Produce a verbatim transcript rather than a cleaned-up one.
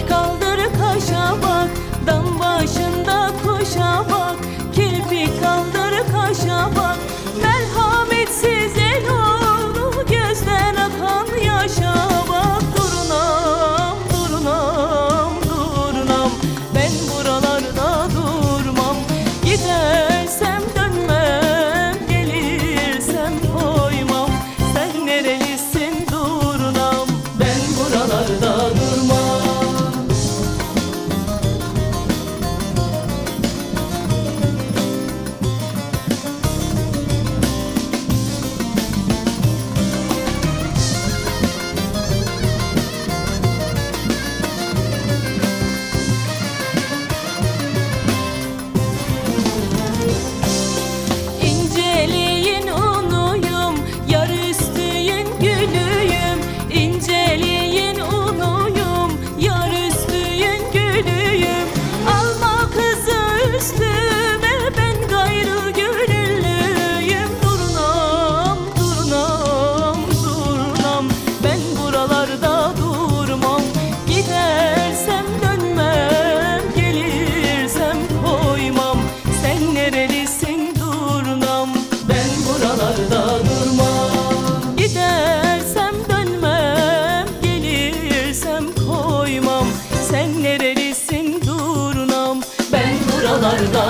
kirpi kaldır kaşa bak, dam başında kuşa bak. Kirpi kaldır kaşa bak, merhametsiz el oğlu, gözden akan yaşa bak. Durnam, durnam, durnam, ben buralarda durmam. Gidersem dönmem, gelirsem koymam. Sen nerelisin durnam, ben buralarda durmam. İnceliğin unuyum, yar üstüyün gülüyüm. İnceliğin unuyum, yar üstüyün gülüyüm. Alma kızı üstüme, ben gayrı gönüllüyüm. Durnam, durnam, durnam, ben buralarda durmam. Gidersem dönmem, gelirsem koymam. Sen nerelisin durnam, ben buralarda durmam. Gidersem dönmem, gelirsem koymam. Sen nerelisin durnam, ben buralarda